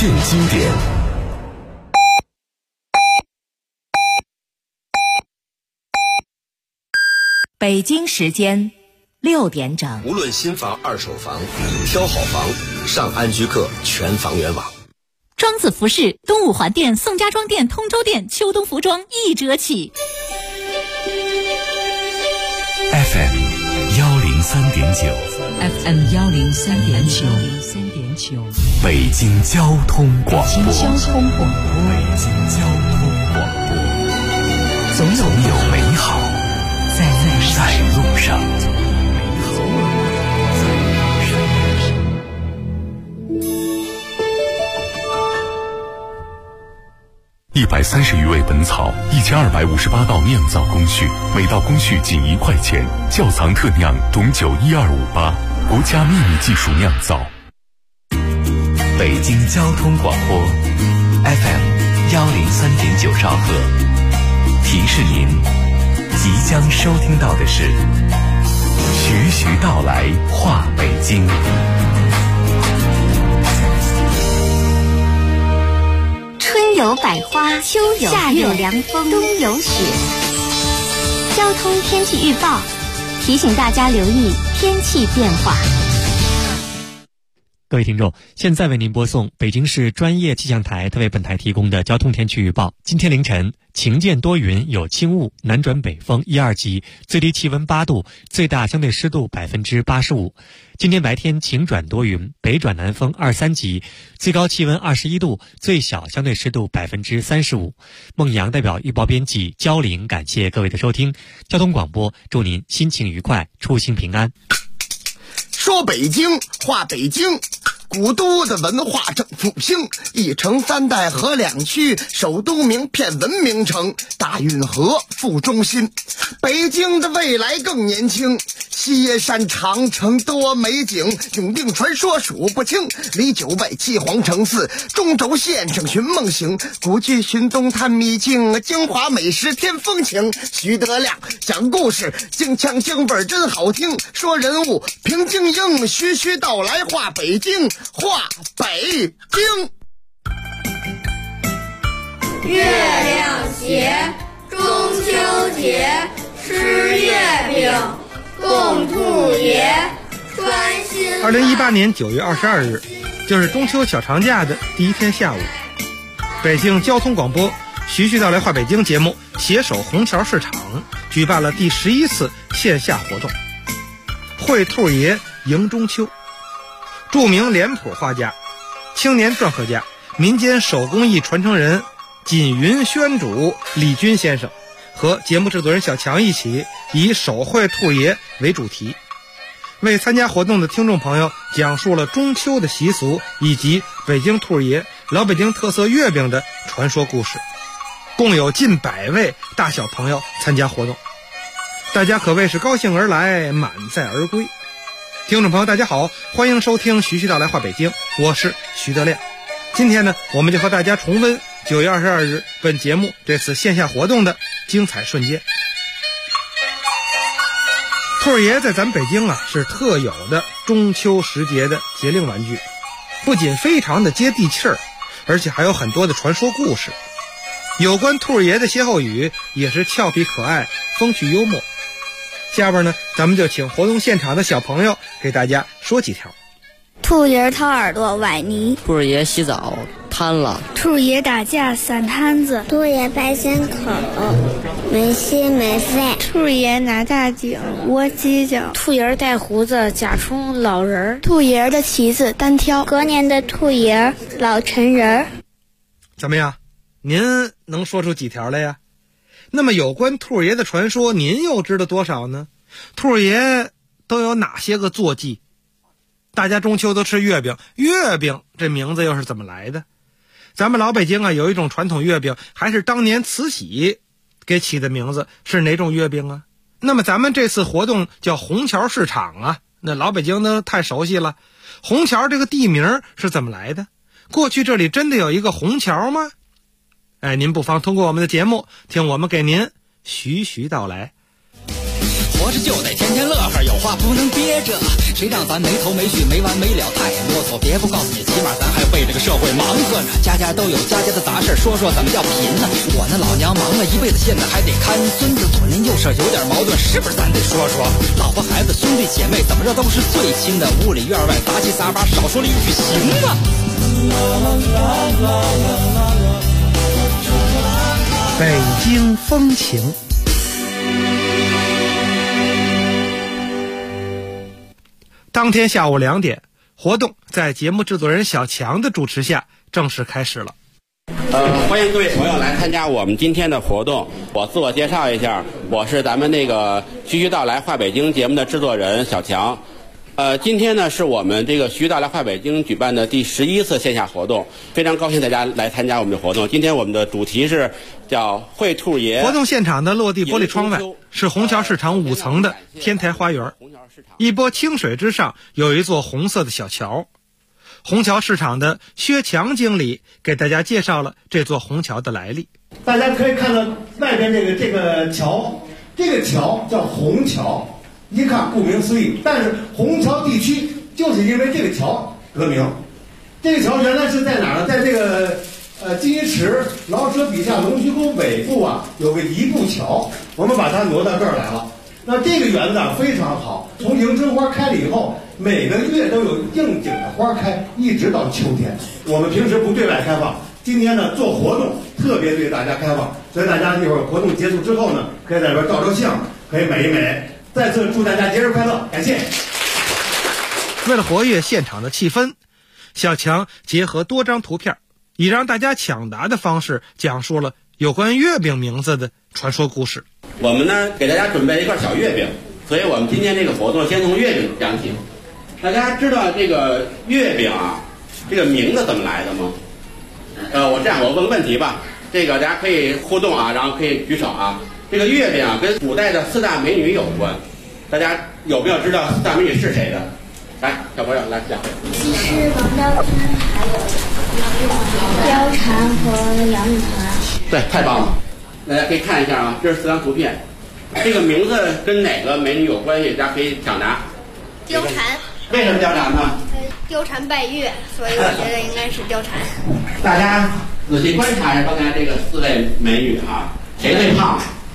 现经典。 北京时间6点整。 无论新房、二手房，挑好房，上安居客全房源网。 庄子服饰东五环店、宋家庄店、通州店秋冬服装1折起。 FM 103.9， 北京交通广播，总有美好在路上。130余味本草，1258道酿造工序，每道工序仅1块钱。窖藏特酿董酒1258，国家秘密技术酿造。北京交通广播 FM 103.9兆赫，提示您即将收听到的是徐徐道来话北京。 春有百花，秋有夏有凉风，冬有雪。交通天气预报提醒大家留意天气变化。 各位听众，现在为您播送北京市专业气象台特为本台提供的交通天气预报。今天凌晨晴间多云，有轻雾，南转北风1、2级，最低气温8度，最大相对湿度85%。今天白天晴转多云，北转南风2、3级，最高气温21度，最小相对湿度35%。孟阳代表预报编辑焦玲，感谢各位的收听。交通广播，祝您心情愉快，出行平安。 说北京话北京，古都的文化正复兴，一城三代河两区，首都名片文明城，大运河副中心。北京的未来更年轻，西山长城多美景，永定传说数不清，离9外七皇城寺，中轴线上寻梦行，古迹寻东探秘境，京华美食添风情。徐德亮讲故事，京腔京味真好听，说人物平静应，徐徐道来话北京，话北京。 月亮斜，中秋节，吃月饼，供兔爷，穿新。 2018年9月22日，就是中秋小长假的第一天下午，北京交通广播徐徐道来话北京节目携手虹桥市场举办了第11次线下活动，会兔爷迎中秋。著名脸谱画家、青年篆刻家、民间手工艺传承人锦云宣主李军先生和节目制作人小强一起，以手绘兔爷为主题，为参加活动的听众朋友讲述了中秋的习俗以及北京兔爷、老北京特色月饼的传说故事。共有近100位大小朋友参加活动，大家可谓是高兴而来，满载而归。听众朋友大家好，欢迎收听徐徐道来话北京，我是徐德亮。今天呢，我们就和大家重温9月22日本节目这次线下活动的精彩瞬间。兔爷在咱北京是特有的中秋时节的节令玩具，不仅非常的接地气儿，而且还有很多的传说故事。有关兔爷的歇后语也是俏皮可爱，风趣幽默。下边呢，咱们就请活动现场的小朋友给大家说几条。 兔爷掏耳朵崴泥， 兔爷洗澡瘫了， 兔爷打架散摊子， 兔爷拍心口没心没肺， 兔爷拿大井窝犄角， 兔爷带胡子假充老人， 兔爷的旗子单挑， 隔年的兔爷老成人。 怎么样，您能说出几条来呀？那么有关兔爷的传说，您又知道多少呢？兔爷都有哪些个坐骑？大家中秋都吃月饼，月饼这名字又是怎么来的？咱们老北京有一种传统月饼，还是当年慈禧给起的名字，是哪种月饼啊？那么咱们这次活动叫虹桥市场那老北京都太熟悉了。虹桥这个地名是怎么来的？过去这里真的有一个虹桥吗？您不妨通过我们的节目听我们给您徐徐道来。 活着就得天天乐呵，有话不能憋着。谁让咱没头没绪没完没了太啰嗦，别不告诉你，起码咱还为这个社会忙活呢。家家都有家家的杂事，说说怎么叫贫呢？我那老娘忙了一辈子，现在还得看孙子，左邻右舍有点矛盾，是不是咱得说说？老婆孩子兄弟姐妹怎么着都是最亲的，屋里院外杂七杂八，少说了一句行吗？ 北京风情。当天下午2点，活动在节目制作人小强的主持下正式开始了。 欢迎各位朋友来参加我们今天的活动。我自我介绍一下，我是咱们那个徐徐道来话北京节目的制作人小强。今天呢是我们这个徐徐道来话北京举办的第11次线下活动，非常高兴大家来参加我们的活动。今天我们的主题是叫会兔爷。 活动现场的落地玻璃窗外是虹桥市场5层的天台花园，一波清水之上有一座红色的小桥。虹桥市场的薛强经理给大家介绍了这座虹桥的来历。 大家可以看到外边这个桥，这个桥叫虹桥，一看顾名思义，但是虹桥地区就是因为这个桥得名。这个桥原来是在哪儿呢？在这个金鱼池老舍笔下龙须沟尾部啊，有个一步桥，我们把它挪到这儿来了。那这个园子非常好，从迎春花开了以后，每个月都有应景的花开，一直到秋天。我们平时不对外开放，今天呢做活动特别对大家开放，所以大家一会儿活动结束之后呢，可以在这边照照相，可以美一美。再次祝大家节日快乐，感谢。 为了活跃现场的气氛，小强结合多张图片，以让大家抢答的方式讲述了有关月饼名字的传说故事。 我们呢给大家准备一块小月饼，所以我们今天这个活动先从月饼讲起。大家知道这个月饼啊，这个名字怎么来的吗？我这样我问个问题吧，这个大家可以互动啊，然后可以举手啊。这个月饼啊跟古代的4大美女有关，大家有没有知道4大美女是谁的？来，小朋友来讲。 西施、王昭君，还有貂蝉和杨玉环。 对，太棒了！大家可以看一下啊，这是4张图片，这个名字跟哪个美女有关系？大家可以抢答。 貂蝉。 为什么貂蝉呢？ 貂蝉拜月，所以我觉得应该是貂蝉。 大家仔细观察一下刚才这个4位美女啊，谁最胖？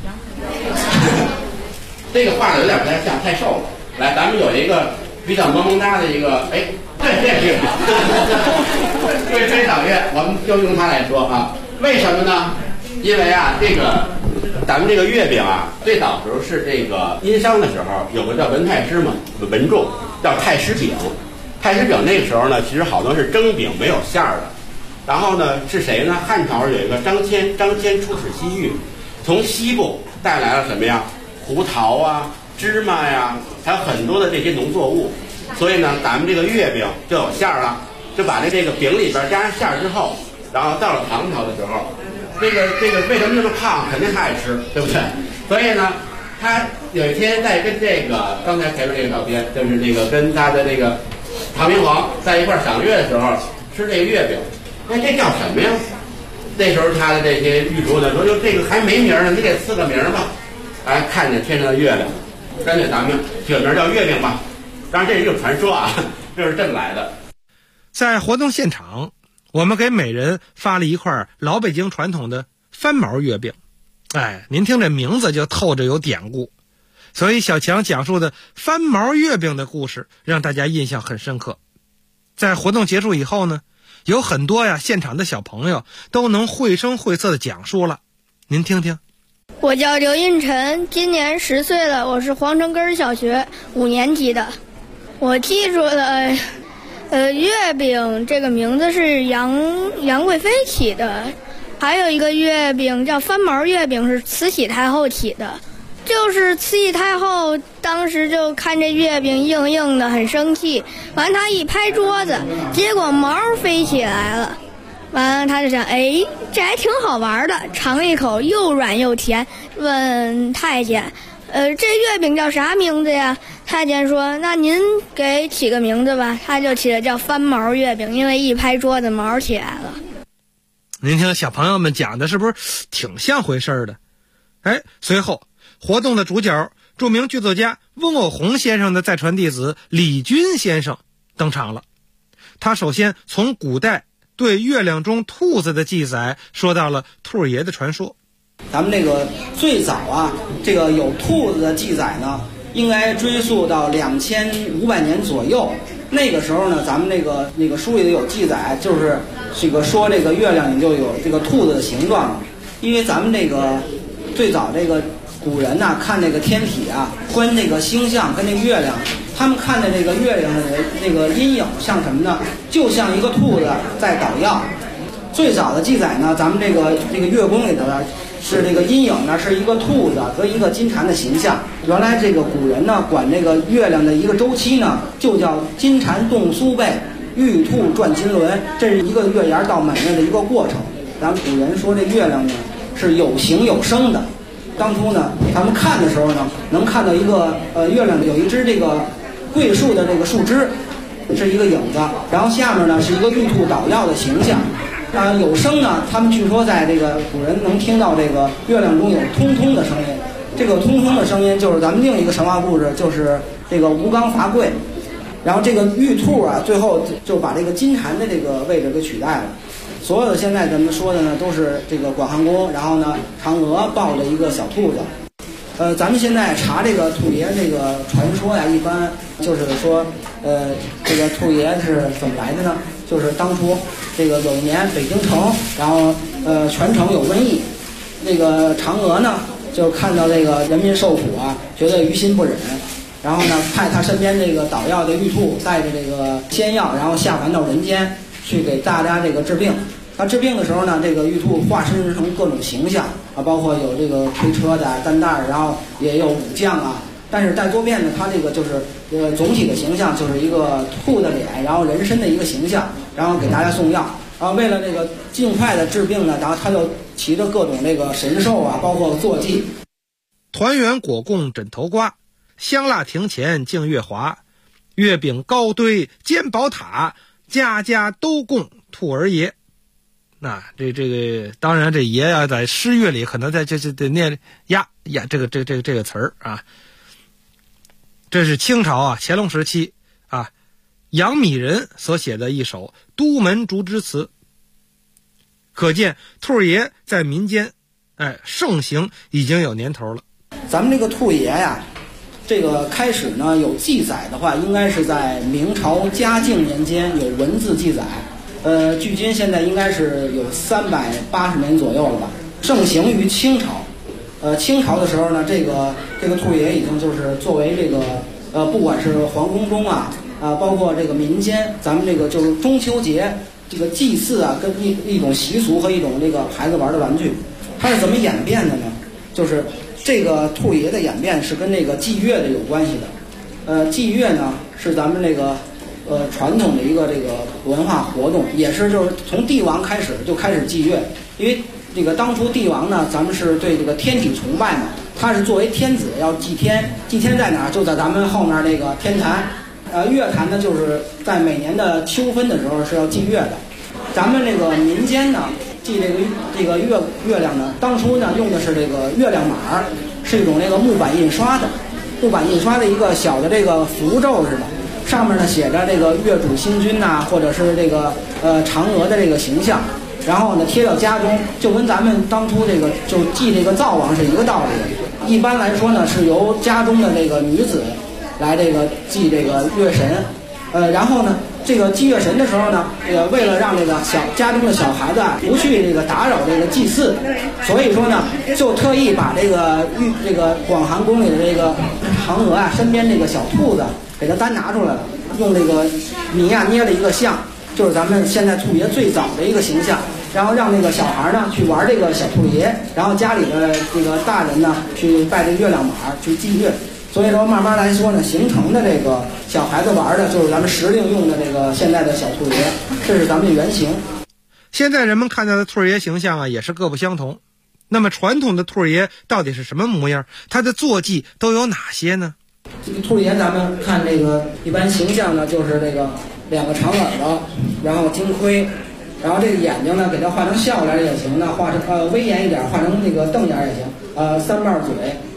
这个画的有点不太像，太瘦了。来，咱们有一个比较萌萌哒的一个，哎，对，这是对吹赏月，我们就用它来说啊。为什么呢？因为啊，这个咱们这个月饼啊，最早时候是这个殷商的时候，有个叫文太师嘛，文仲叫太师饼。太师饼那个时候呢，其实好多是蒸饼，没有馅儿的。然后呢，是谁呢？汉朝有一个张骞出使西域，从西部带来了什么呀？胡桃啊、芝麻呀，还有很多的这些农作物。所以呢，咱们这个月饼就有馅儿了，就把这个饼里边加上馅儿之后，然后到了唐朝的时候，这个为什么那么胖？肯定他爱吃，对不对？所以呢，他有一天在跟这个刚才前面这个照片，就是这个跟他的这个唐明皇在一块赏月的时候吃这个月饼，那这叫什么呀？那时候他的这些御厨呢说，就这个还没名呢，你给赐个名吧。哎，看见天上的月亮，干脆咱们取个名叫月饼吧。当然这是一种传说啊，这是这么来的。 在活动现场，我们给每人发了一块老北京传统的翻毛月饼。哎，您听这名字就透着有典故，所以小强讲述的翻毛月饼的故事让大家印象很深刻。在活动结束以后呢，有很多现场的小朋友都能绘声绘色的讲述了，您听听。 我叫刘印晨，今年10岁了，我是皇城根小学5年级的。我记住了，月饼这个名字是杨贵妃起的，还有一个月饼叫翻毛月饼是慈禧太后起的。就是慈禧太后当时就看这月饼硬硬的很生气，完她一拍桌子，结果毛飞起来了。完了他就想，哎，这还挺好玩的，尝一口又软又甜，问太监，这月饼叫啥名字呀？太监说，那您给起个名字吧。他就起了叫翻毛月饼，因为一拍桌子毛起来了。 您听小朋友们讲的是不是挺像回事的？哎，随后活动的主角著名剧作家翁偶鸿先生的再传弟子李军先生登场了。他首先从古代对月亮中兔子的记载说到了兔爷的传说。 咱们这个最早啊，这个有兔子的记载呢，应该追溯到2500年左右。那个时候呢，咱们那个书里有记载，就是这个说这个月亮里就有这个兔子的形状。因为咱们这个最早这个古人呐，看这个天体啊，观这个星象跟这个月亮，他们看的这个月亮的那个阴影像什么呢？就像一个兔子在捣药。最早的记载呢，咱们这个月宫里头呢，是这个阴影呢是一个兔子和一个金蝉的形象。原来这个古人呢，管这个月亮的一个周期呢，就叫金蝉动苏背，玉兔转金轮，这是一个月牙到满月的一个过程。咱们古人说这月亮呢是有形有声的。当初呢，咱们看的时候呢，能看到一个月亮有一只这个桂树的这个树枝，是一个影子，然后下面呢是一个玉兔捣药的形象。有声呢，他们据说在这个古人能听到这个月亮中有通通的声音。这个通通的声音就是咱们另一个神话故事，就是这个吴刚伐桂。然后这个玉兔啊，最后就把这个金蝉的这个位置给取代了。所有的现在咱们说的呢，都是这个广寒宫，然后呢，嫦娥抱着一个小兔子。咱们现在查这个兔爷这个传说呀，一般就是说，这个兔爷是怎么来的呢？就是当初这个有一年北京城，然后全城有瘟疫，那个嫦娥呢就看到这个人民受苦啊，觉得于心不忍，然后呢派他身边这个捣药的玉兔带着这个仙药，然后下凡到人间去给大家这个治病。他治病的时候呢，这个玉兔化身成各种形象啊，包括有这个推车的、担担，然后也有武将啊。但是带多变呢，他这个就是总体的形象就是一个兔的脸，然后人身的一个形象，然后给大家送药。然后为了这个尽快的治病呢，然后他就骑着各种这个神兽啊，包括坐骑。 团圆果供枕头瓜，香蜡庭前净月华，月饼高堆煎宝塔，家家都供兔儿爷。那这个当然这爷啊，在诗乐里可能在这得念呀这个词儿啊。这是清朝啊乾隆时期啊杨米人所写的一首都门竹枝词，可见兔爷在民间盛行已经有年头了。 咱们这个兔爷呀，这个开始呢有记载的话，应该是在明朝嘉靖年间有文字记载。距今现在应该是有380年左右了吧。盛行于清朝。清朝的时候呢，这个兔爷已经就是作为这个不管是皇宫中啊包括这个民间，咱们这个就是中秋节这个祭祀啊，跟一种习俗和一种这个孩子玩的玩具。它是怎么演变的呢？就是这个兔爷的演变是跟这个祭月的有关系的。祭月呢是咱们这个传统的一个这个文化活动，也是就是从帝王开始就开始祭月。因为这个当初帝王呢，咱们是对这个天体崇拜嘛，他是作为天子要祭天。祭天在哪儿？就在咱们后面那个天坛。月坛呢，就是在每年的秋分的时候是要祭月的。咱们这个民间呢，祭这个月亮呢，当初呢用的是这个月亮码，是一种这个木板印刷的一个小的这个符咒似的。上面呢写着这个月主星君呐，或者是这个嫦娥的这个形象，然后呢贴到家中，就跟咱们当初这个就祭这个灶王是一个道理。一般来说呢，是由家中的这个女子来这个祭这个月神。然后呢，这个祭月神的时候呢，为了让这个家中的小孩子不去这个打扰这个祭祀，所以说呢，就特意把这个广寒宫里的这个嫦娥啊身边这个小兔子给它单拿出来了，用这个泥啊捏了一个像，就是咱们现在兔爷最早的一个形象。然后让那个小孩呢去玩这个小兔爷，然后家里的这个大人呢去拜这月亮码去祭月。所以说慢慢来说呢，形成的这个小孩子玩的就是咱们时令用的这个现在的小兔爷，这是咱们的原型。 现在人们看到的兔爷形象啊也是各不相同。那么传统的兔爷到底是什么模样？它的坐骑都有哪些呢？ 这个兔爷咱们看这个一般形象呢，就是这个2个长耳朵，然后金盔，然后这个眼睛呢给它画成笑脸也行呢，画成威严一点，画成那个瞪眼也行。3瓣嘴，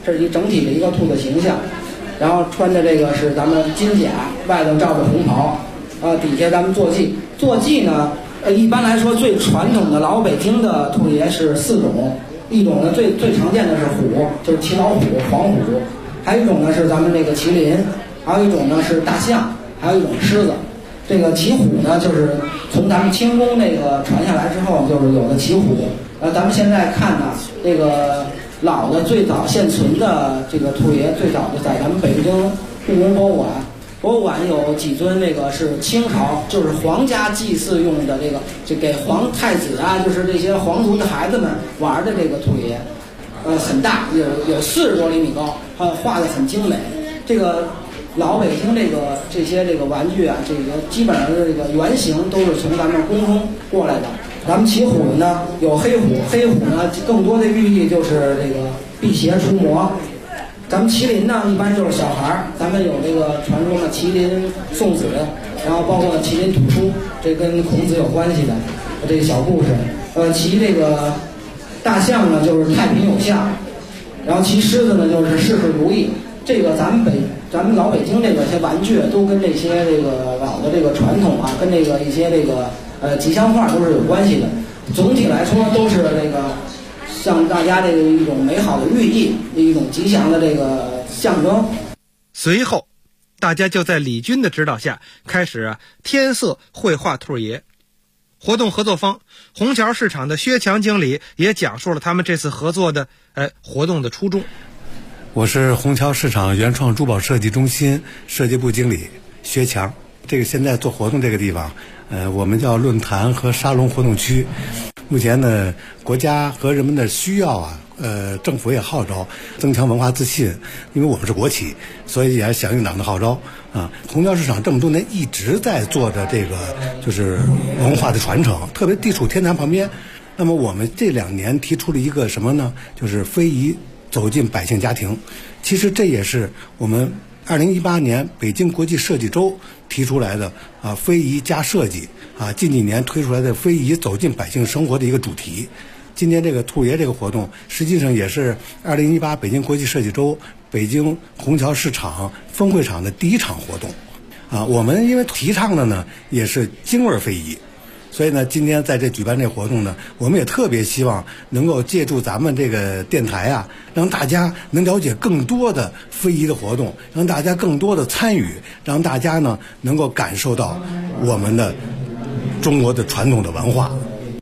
这是一整体的一个兔子形象。然后穿的这个是咱们金甲，外头罩着红袍，底下咱们坐骑。坐骑呢，一般来说最传统的老北京的兔爷是4种，一种呢最常见的是虎，就是骑老虎、黄虎，还有一种呢是咱们这个麒麟，还有一种呢是大象，还有一种狮子。这个骑虎呢，就是从咱们清宫那个传下来之后，就是有的骑虎。咱们现在看呢，这个老的最早现存的这个兔爷，最早的在咱们北京故宫博物馆。博物馆有几尊这个是清朝，就是皇家祭祀用的这给皇太子啊，就是这些皇族的孩子们玩的这个兔爷，很大，有40多厘米高，画的很精美。这个老北京这些玩具啊，这个基本上的这个原型都是从咱们宫中过来的。咱们骑虎呢有黑虎，黑虎呢更多的寓意就是这个辟邪除魔。咱们麒麟呢一般就是小孩儿，咱们有这个传说的麒麟送子，然后包括麒麟吐出，这跟孔子有关系的这个小故事。骑这个大象呢就是太平有象，然后骑狮子呢就是事事如意。这个咱们老北京这个些玩具都跟这些这个老的这个传统啊，跟这个一些这个吉祥话都是有关系的。总体来说都是这个向大家这个一种美好的寓意，一种吉祥的这个象征。 随后大家就在李军的指导下开始添色绘画兔爷。活动合作方虹桥市场的薛强经理也讲述了他们这次合作的活动的初衷。 我是虹桥市场原创珠宝设计中心设计部经理薛强。这个现在做活动这个地方我们叫论坛和沙龙活动区。目前呢，国家和人们的需要啊，政府也号召增强文化自信，因为我们是国企，所以也响应党的号召啊。虹桥市场这么多年一直在做的这个就是文化的传承，特别地处天坛旁边。那么我们这2年提出了一个什么呢？就是非遗走进百姓家庭。其实这也是我们2018年北京国际设计周提出来的非遗加设计近几年推出来的非遗走进百姓生活的一个主题。今天这个兔爷这个活动实际上也是2018北京国际设计周北京虹桥市场分会场的第1场活动我们因为提倡的呢也是京味非遗，所以呢今天在这举办这活动呢，我们也特别希望能够借助咱们这个电台让大家能了解更多的非遗的活动，让大家更多的参与，让大家呢能够感受到我们的中国的传统的文化。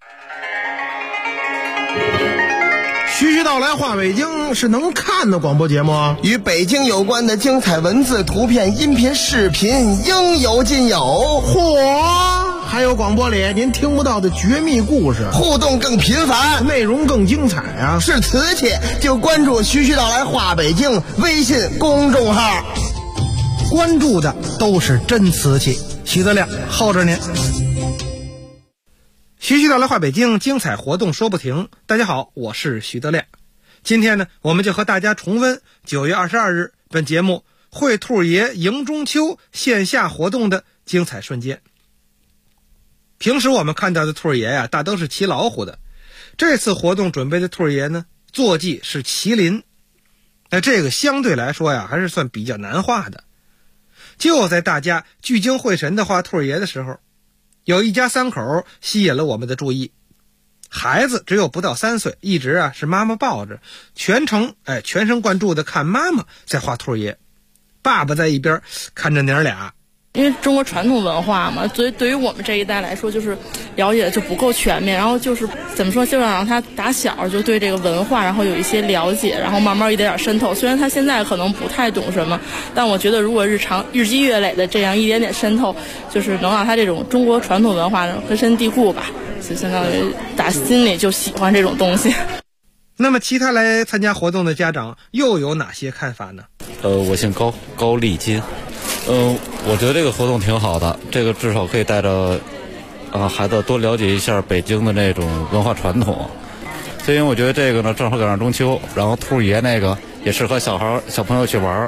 徐徐道来话北京是能看的广播节目，与北京有关的精彩文字、图片、音频、视频应有尽有。嚯！还有广播里您听不到的绝密故事，互动更频繁，内容更精彩啊！是瓷器就关注徐徐道来话北京微信公众号，关注的都是真瓷器。徐德亮候着您。徐徐道来话北京，精彩活动说不停。大家好，我是徐德亮。今天呢，我们就和大家重温9月22日本节目会兔爷迎中秋线下活动的精彩瞬间。平时我们看到的兔爷大都是骑老虎的，这次活动准备的兔爷呢，坐骑是麒麟。这个相对来说还是算比较难画的。就在大家聚精会神的画兔爷的时候，有一家3口吸引了我们的注意。孩子只有不到3岁，一直是妈妈抱着，全神贯注的看妈妈在画兔爷，爸爸在一边看着娘俩。 因为中国传统文化嘛，所以对于我们这一代来说，就是了解的就不够全面，然后就是怎么说，就让他打小就对这个文化，然后有一些了解，然后慢慢一点点渗透。虽然他现在可能不太懂什么，但我觉得如果日积月累的这样一点点渗透，就是能让他这种中国传统文化根深蒂固吧，就相当于打心里就喜欢这种东西。 那么其他来参加活动的家长又有哪些看法呢？ 我姓高，高丽金。我觉得这个活动挺好的，这个至少可以带着孩子多了解一下北京的那种文化传统。所以我觉得这个呢正好赶上中秋，然后兔爷那个也适合小朋友去玩，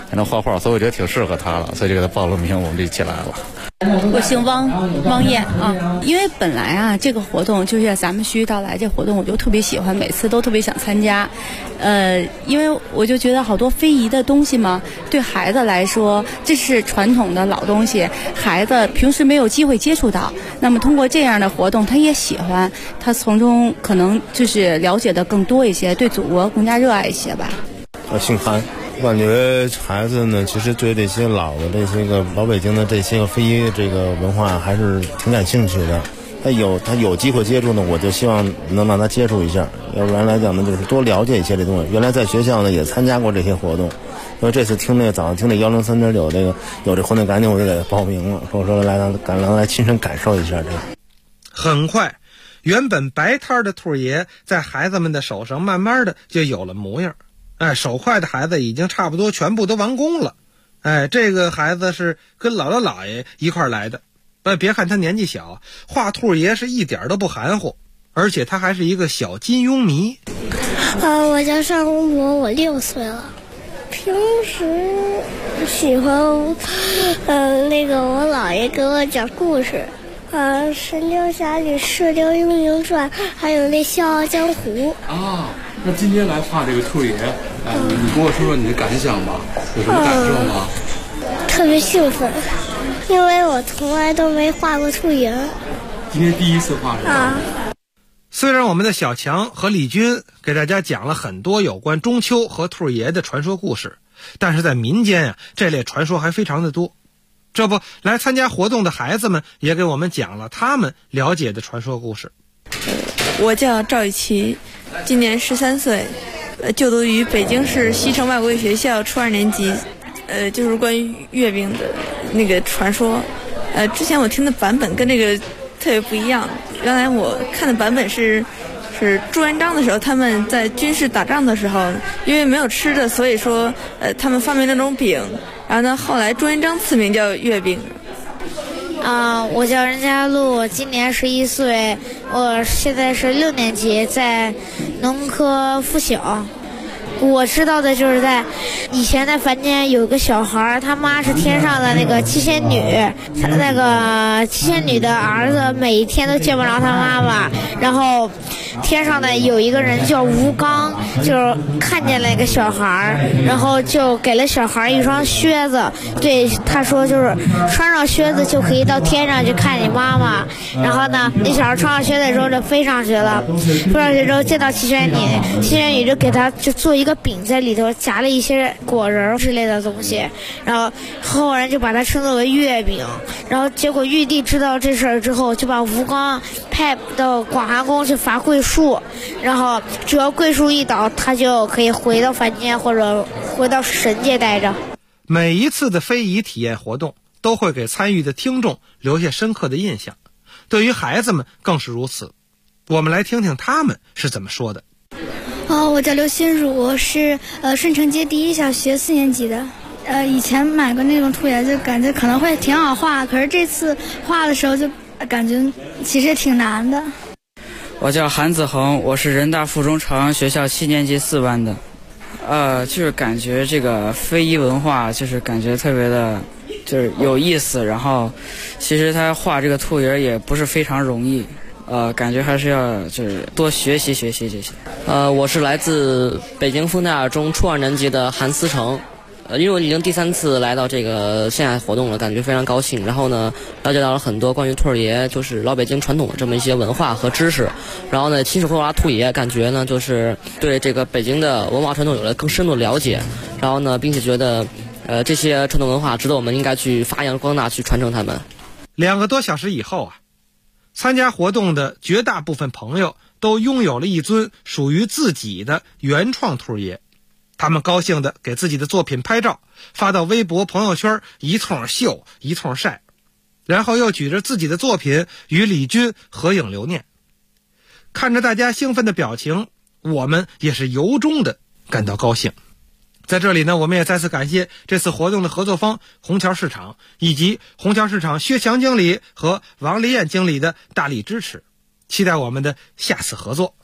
还能画画，所以我觉得挺适合他了，所以就给他报了名，我们就一起来了。 我姓汪燕啊。因为本来啊这个活动就是咱们徐徐道来这活动，我就特别喜欢，每次都特别想参加。因为我就觉得好多非遗的东西嘛，对孩子来说这是传统的老东西，孩子平时没有机会接触到，那么通过这样的活动他也喜欢，他从中可能就是了解的更多一些，对祖国更加热爱一些吧。 我姓韩，我感觉孩子呢其实对这些老北京的这些个非遗这个文化还是挺感兴趣的。他有机会接触呢，我就希望能让他接触一下，要不然来讲呢，就是多了解一些这东西。原来在学校呢也参加过这些活动，所以这次早上听那103.9有这活动，赶紧我就给他报名了，说来亲身感受一下这个。 很快，原本白摊的兔爷在孩子们的手上慢慢的就有了模样。手快的孩子已经差不多全部都完工了。这个孩子是跟姥姥姥爷一块来的。别看他年纪小，画兔爷是一点都不含糊，而且他还是一个小金庸迷。 我叫尚公博，我6岁了。平时喜欢我姥爷给我讲故事，神雕侠侣、射雕英雄传，还有那笑傲江湖。 那今天来画这个兔爷，你跟我说说你的感想吧，有什么感受吗？ 特别兴奋，因为我从来都没画过兔爷。 今天第一次画是吧？ 虽然我们的小强和李军给大家讲了很多有关中秋和兔爷的传说故事，但是在民间这类传说还非常的多。这不，来参加活动的孩子们也给我们讲了他们了解的传说故事。 我叫赵雨琪，今年13岁，就读于北京市西城外国语学校初2年级。就是关于月饼的那个传说，之前我听的版本跟这个特别不一样。原来我看的版本是朱元璋的时候，他们在军事打仗的时候，因为没有吃的，所以说他们发明了那种饼，然后呢，后来朱元璋赐名叫月饼。 我叫任家璐，我今年11岁，我现在是6年级，在农科附小。我知道的就是在以前在凡间有个小孩，他妈是天上的那个七仙女，那个七仙女的儿子每一天都见不着他妈妈，然后天上的有一个人叫吴刚，就是看见了那个小孩，然后就给了小孩一双靴子，对他说就是穿上靴子就可以到天上去看你妈妈。然后呢，那小孩穿上靴子之后就飞上去了，飞上去之后见到七仙女，七仙女就给他就做一个饼，在里头夹了一些果仁之类的东西，然后后人就把它称作为月饼。然后结果玉帝知道这事儿之后，就把吴刚派到广寒宫去伐桂树，然后只要桂树一倒，他就可以回到凡间或者回到神界待着。 每一次的非遗体验活动都会给参与的听众留下深刻的印象，对于孩子们更是如此。我们来听听他们是怎么说的。 我叫刘新儒，我是顺城街第1小学4年级的。以前买过那种兔爷，就感觉可能会挺好画，可是这次画的时候就感觉其实挺难的。 我叫韩子恒，我是人大附中朝阳学校7年级4班的。就是感觉这个非遗文化就是感觉特别的就是有意思，然后其实他画这个兔爷也不是非常容易，感觉还是要就是多学习学习这些。 我是来自北京丰台二中初2年级的韩思成。因为我已经第3次来到这个线下活动了，感觉非常高兴。然后呢，了解到了很多关于兔儿爷，就是老北京传统的这么一些文化和知识。然后呢，亲手刻画兔爷，感觉呢就是对这个北京的文化传统有了更深入的了解。然后呢，并且觉得这些传统文化值得我们应该去发扬光大，去传承它们。 2个多小时以后参加活动的绝大部分朋友都拥有了一尊属于自己的原创兔爷。他们高兴地给自己的作品拍照，发到微博朋友圈，一通秀一通晒，然后又举着自己的作品与李军合影留念。看着大家兴奋的表情，我们也是由衷地感到高兴。在这里呢，我们也再次感谢这次活动的合作方虹桥市场，以及虹桥市场薛强经理和王丽燕经理的大力支持，期待我们的下次合作。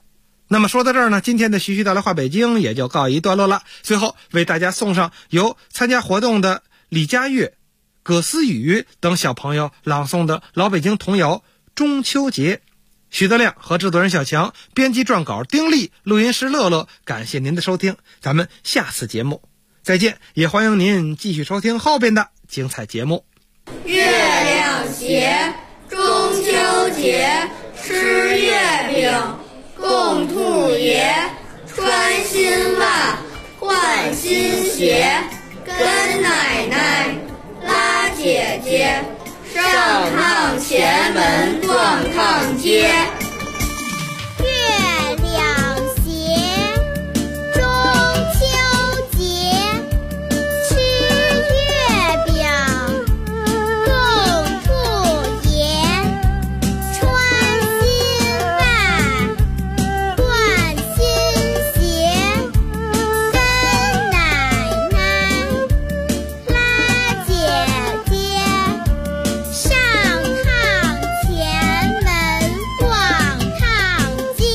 那么说到这儿呢，今天的徐徐道来话北京也就告一段落了。最后为大家送上由参加活动的李佳悦、葛思雨等小朋友朗诵的老北京童谣《中秋节》。徐德亮和制作人小强，编辑撰稿丁力，录音师乐乐，感谢您的收听，咱们下次节目再见，也欢迎您继续收听后边的精彩节目。 月亮节，中秋节，吃月饼，供兔爷，穿新袜，换新鞋，跟奶奶，拉姐姐，上炕前门逛炕街。 月亮节，中秋节，吃月饼，供兔爷，穿新袜，换新鞋，跟奶奶，拉姐姐，上炕前门逛炕街。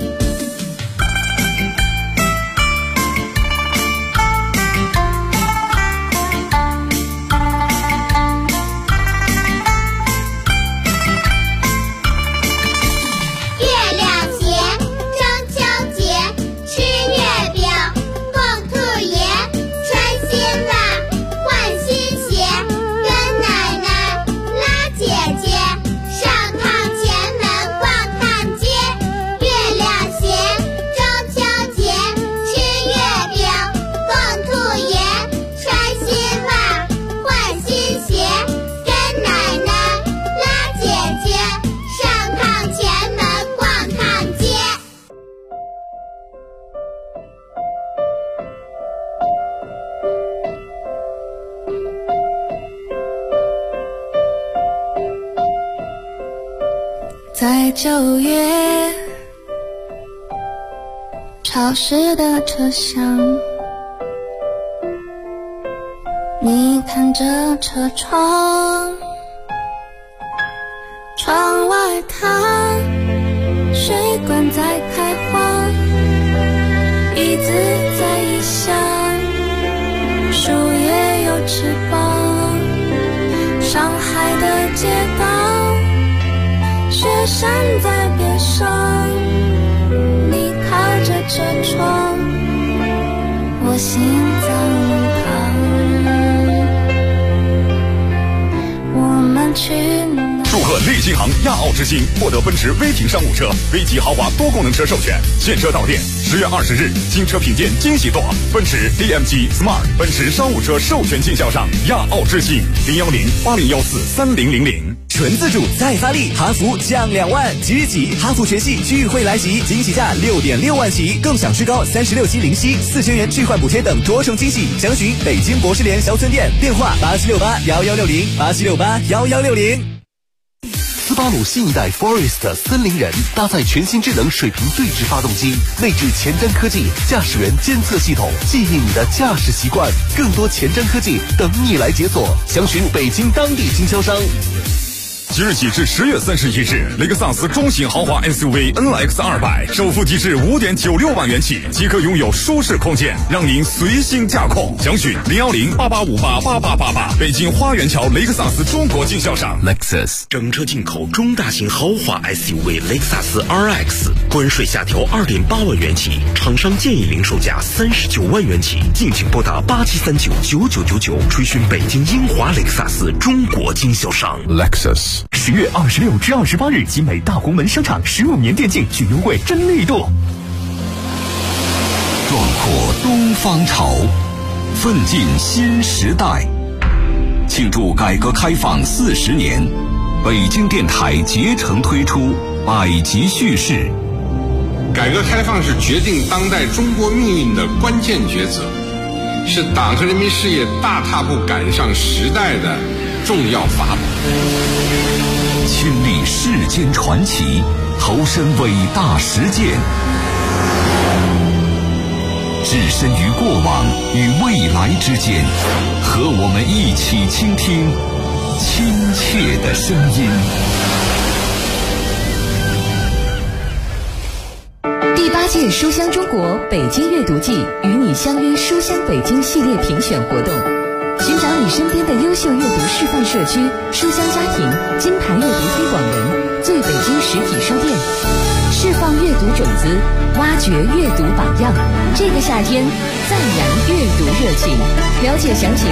月亮节，中秋节，吃月饼，供兔爷，穿新袜，换新鞋，跟奶奶，拉姐姐，上炕前门逛炕街。月亮节，中秋节，吃月饼，供兔爷，穿新袜，换新鞋，跟奶奶，拉姐姐，上炕前门逛炕街。 在9月潮湿的车厢，你看着车窗，窗外它水管在开花，椅子在异乡，树叶有翅膀，上海的街道，雪山在边上，你靠着车窗，我心脏疼，我们去哪？ 祝贺利金行亚奥之星获得奔驰威霆商务车 V 级豪华多功能车授权，现车到店。10月20日，新车品鉴惊喜多，奔驰 DMG Smart 奔驰商务车授权经销商亚奥之星010-8014-3000。 纯自主再发力，哈弗降2万，即日起哈弗全系聚会来袭，惊喜价6.6万起，更享最高36期零息，4000元置换补贴等多重惊喜。详询北京博士联销村店，电话8768-1160，8768-1160。 斯巴鲁新一代 Forest 森林人搭载全新智能水平对置发动机，内置前瞻科技驾驶员监测系统，记忆你的驾驶习惯。更多前瞻科技等你来解锁，详询北京当地经销商。 即日起至10月31日，雷克萨斯中型豪华 SUV NX 200首付即至5.96万元起，即可拥有舒适空间，让您随心驾控。详询010-8858-8888，北京花园桥雷克萨斯中国经销商 Lexus。 整车进口中大型豪华 SUV 雷克萨斯 RX， 关税下调2.8万元起，厂商建议零售价39万元起，敬请拨打87399999，垂询北京英华雷克萨斯中国经销商 Lexus。 10月26至28日，集美大红门商场15年电竞巨优惠真力度。 壮阔东方潮，奋进新时代。庆祝改革开放40年，北京电台竭诚推出百集叙事。 改革开放是决定当代中国命运的关键抉择，是党和人民事业大踏步赶上时代的重要法宝。 亲历世间传奇，投身伟大实践，置身于过往与未来之间，和我们一起倾听亲切的声音。 第8 届书香中国北京阅读季与你相约书香北京系列评选活动，寻找你身边的优秀阅读示范社区、书香家庭、金牌阅读推广人、最北京实体书店，释放阅读种子，挖掘阅读榜样。这个夏天，再燃阅读热情。了解详情